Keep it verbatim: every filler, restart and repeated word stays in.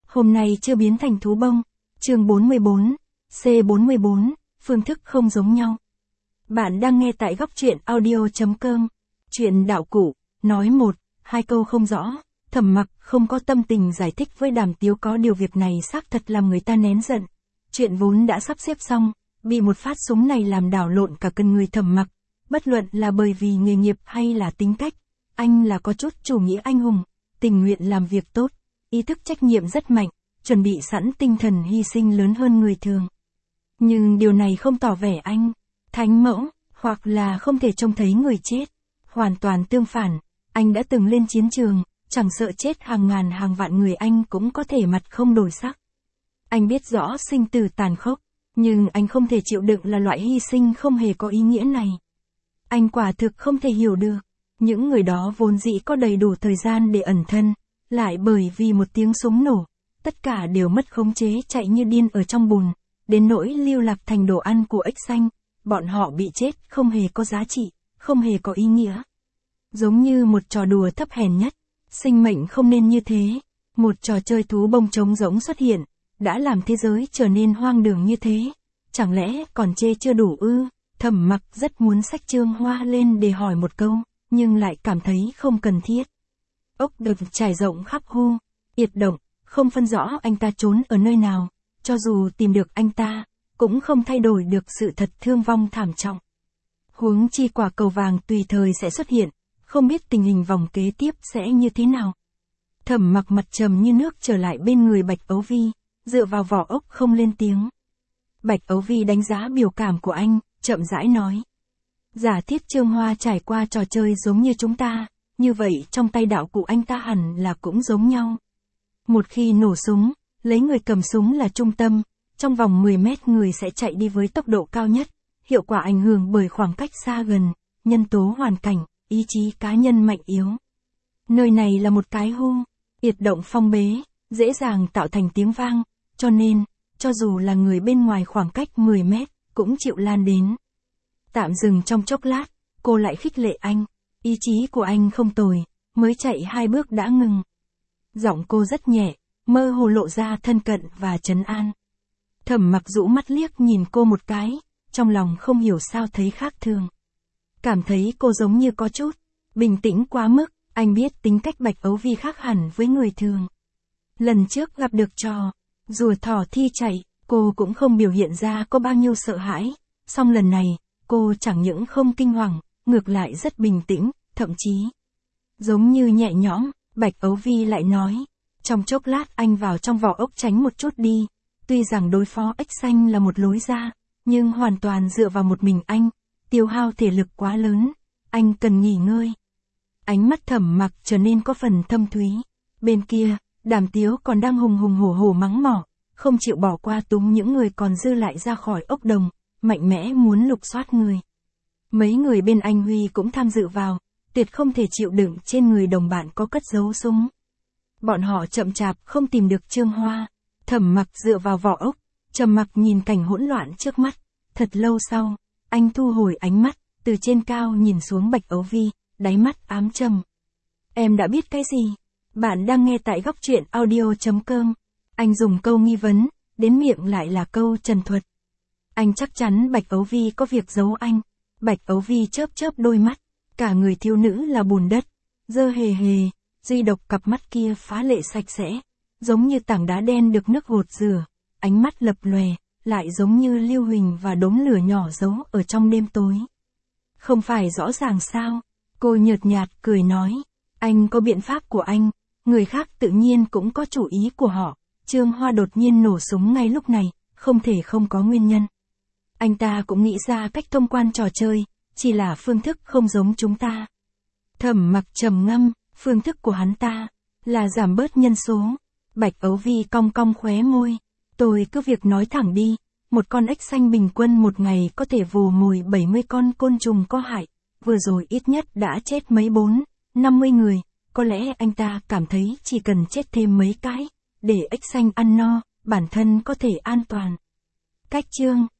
Hôm nay chưa biến thành thú bông. Chương bốn mươi bốn, C bốn mươi bốn, phương thức không giống nhau. Bạn đang nghe tại góc truyện audio chấm com. Chuyện đạo cụ, nói một, hai câu không rõ. Thẩm Mặc không có tâm tình giải thích với Đàm Tiếu, có điều việc này xác thật làm người ta nén giận. Chuyện vốn đã sắp xếp xong, bị một phát súng này làm đảo lộn cả cân người Thẩm Mặc. Bất luận là bởi vì nghề nghiệp hay là tính cách, anh là có chút chủ nghĩa anh hùng, tình nguyện làm việc tốt, ý thức trách nhiệm rất mạnh, chuẩn bị sẵn tinh thần hy sinh lớn hơn người thường. Nhưng điều này không tỏ vẻ anh thánh mẫu, hoặc là không thể trông thấy người chết. Hoàn toàn tương phản, anh đã từng lên chiến trường, chẳng sợ chết hàng ngàn hàng vạn người anh cũng có thể mặt không đổi sắc. Anh biết rõ sinh tử tàn khốc, nhưng anh không thể chịu đựng là loại hy sinh không hề có ý nghĩa này. Anh quả thực không thể hiểu được, những người đó vốn dĩ có đầy đủ thời gian để ẩn thân, lại bởi vì một tiếng súng nổ, tất cả đều mất khống chế chạy như điên ở trong bùn, đến nỗi lưu lạc thành đồ ăn của ếch xanh, bọn họ bị chết không hề có giá trị, không hề có ý nghĩa. Giống như một trò đùa thấp hèn nhất, sinh mệnh không nên như thế, một trò chơi thú bông trống rỗng xuất hiện, đã làm thế giới trở nên hoang đường như thế, chẳng lẽ còn chê chưa đủ ư? Thẩm Mặc rất muốn xách Trương Hoa lên để hỏi một câu, nhưng lại cảm thấy không cần thiết. Ốc đực trải rộng khắp Hu Yệt Động, không phân rõ anh ta trốn ở nơi nào, cho dù tìm được anh ta, cũng không thay đổi được sự thật thương vong thảm trọng. Huống chi quả cầu vàng tùy thời sẽ xuất hiện, không biết tình hình vòng kế tiếp sẽ như thế nào. Thẩm Mặc mặt trầm như nước trở lại bên người Bạch Ấu Vi, dựa vào vỏ ốc không lên tiếng. Bạch Ấu Vi đánh giá biểu cảm của anh, chậm rãi nói. Giả thiết Trương Hoa trải qua trò chơi giống như chúng ta, như vậy trong tay đạo cụ anh ta hẳn là cũng giống nhau. Một khi nổ súng, lấy người cầm súng là trung tâm, trong vòng mười mét người sẽ chạy đi với tốc độ cao nhất, hiệu quả ảnh hưởng bởi khoảng cách xa gần, nhân tố hoàn cảnh, ý chí cá nhân mạnh yếu. Nơi này là một cái Hu Yệt Động phong bế, dễ dàng tạo thành tiếng vang, cho nên, cho dù là người bên ngoài khoảng cách mười mét, cũng chịu lan đến. Tạm dừng trong chốc lát, cô lại khích lệ anh, ý chí của anh không tồi, mới chạy hai bước đã ngừng. Giọng cô rất nhẹ, mơ hồ lộ ra thân cận và trấn an. Thẩm Mặc rũ mắt liếc nhìn cô một cái, trong lòng không hiểu sao thấy khác thường. Cảm thấy cô giống như có chút bình tĩnh quá mức, anh biết tính cách Bạch Ấu Vi khác hẳn với người thường. Lần trước gặp được trò rùa thỏ thi chạy, cô cũng không biểu hiện ra có bao nhiêu sợ hãi, song lần này, cô chẳng những không kinh hoàng, ngược lại rất bình tĩnh, thậm chí giống như nhẹ nhõm. Bạch Ấu Vi lại nói, trong chốc lát anh vào trong vỏ ốc tránh một chút đi, tuy rằng đối phó ếch xanh là một lối ra, nhưng hoàn toàn dựa vào một mình anh, tiêu hao thể lực quá lớn, anh cần nghỉ ngơi. Ánh mắt Thẩm Mặc trở nên có phần thâm thúy. Bên kia, Đàm Tiếu còn đang hùng hùng hổ hổ mắng mỏ, không chịu bỏ qua túng những người còn dư lại ra khỏi ốc đồng, mạnh mẽ muốn lục soát người. Mấy người bên anh Huy cũng tham dự vào, tuyệt không thể chịu đựng trên người đồng bạn có cất giấu súng. Bọn họ chậm chạp không tìm được Trương Hoa. Thẩm Mặc dựa vào vỏ ốc, trầm mặc nhìn cảnh hỗn loạn trước mắt. Thật lâu sau, anh thu hồi ánh mắt, từ trên cao nhìn xuống Bạch Ấu Vi, đáy mắt ám trầm. Em đã biết cái gì? Bạn đang nghe tại góc truyện audio chấm com. Anh dùng câu nghi vấn, đến miệng lại là câu trần thuật. Anh chắc chắn Bạch Ấu Vi có việc giấu anh. Bạch Ấu Vi chớp chớp đôi mắt, cả người thiếu nữ là bùn đất, dơ hề hề, duy độc cặp mắt kia phá lệ sạch sẽ, giống như tảng đá đen được nước gột rửa, ánh mắt lập lòe, lại giống như lưu huỳnh và đốm lửa nhỏ giấu ở trong đêm tối. Không phải rõ ràng sao? Cô nhợt nhạt cười nói, anh có biện pháp của anh, người khác tự nhiên cũng có chủ ý của họ. Trương Hoa đột nhiên nổ súng ngay lúc này, không thể không có nguyên nhân. Anh ta cũng nghĩ ra cách thông quan trò chơi, chỉ là phương thức không giống chúng ta. Thẩm Mặc trầm ngâm, phương thức của hắn ta là giảm bớt nhân số. Bạch Ấu Vi cong cong khóe môi, tôi cứ việc nói thẳng đi, một con ếch xanh bình quân một ngày có thể vồ mồi bảy mươi con côn trùng có hại, vừa rồi ít nhất đã chết mấy bốn, năm mươi người, có lẽ anh ta cảm thấy chỉ cần chết thêm mấy cái, để ếch xanh ăn no, bản thân có thể an toàn. Cách chương